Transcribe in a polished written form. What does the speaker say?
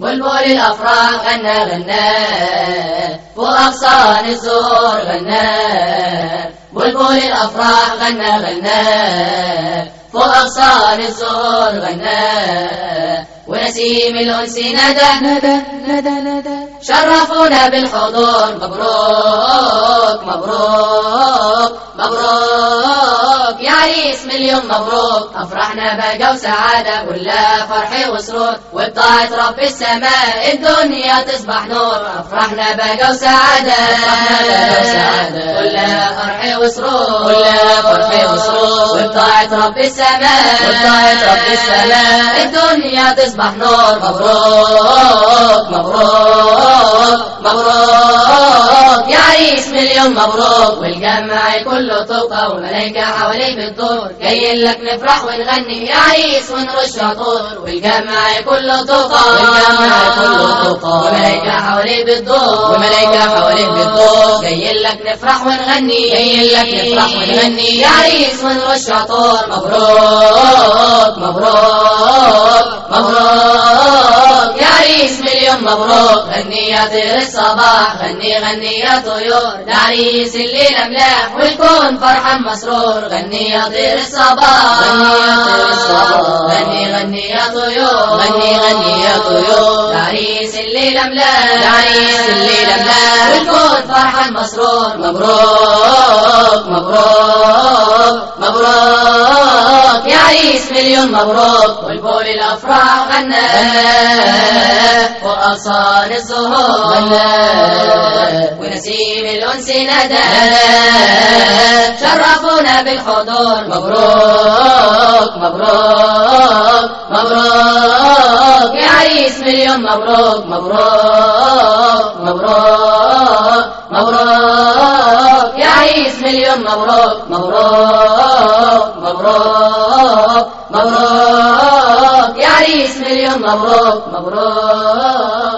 بلبل الأفراح غنى غنى فوق أغصان الزهور غنى بلبل الأفراح غنى غنى فوق أغصان الزهور غنى ونسيم الأنس ندى شرفونا بالحضور مبروك مبروك مبروك يا عريس مليون مبروك أفرحنا بقى وسعادة كلها فرح وسرور وبطاعة رب السماء الدنيا تصبح نور أفرحنا بقى وسعادة كلها فرح وسرور وبطاعة رب السماء الدنيا تصبح نور مبروك مبروك مبروك يا عريس مليون مبروك والجمع كله طوقة والملايكة حواليه بتدور جايين لك نفرح ونغني يا عريس ونرش عطور والجمع كله طوقة والملايكة حواليه بتدور جايين لك نفرح ونغني يا عريس ونرش عطور مبروك مبروك مبروك يا عريس مليون مبروك غني يا طير الصباح غني يا طيور ده عريس الليلة ملاح والكون فرحان مسرور غني يا طير الصباح غني يا طيور ده عريس الليلة ملاح والكون فرحان مسرور مبروك مبروك مبروك يا عريس مليون مبروك والبول الأفراح غنى وأغصان الزهور ونسيم الأنس ندى شرفونا بالحضور مبروك مبروك مبروك يا عريس مليون مبروك مبروك مبروك مبروك يا عريس مليون مبروك مبروك مبروك مبروك يا عريس مليون مبروك مبروك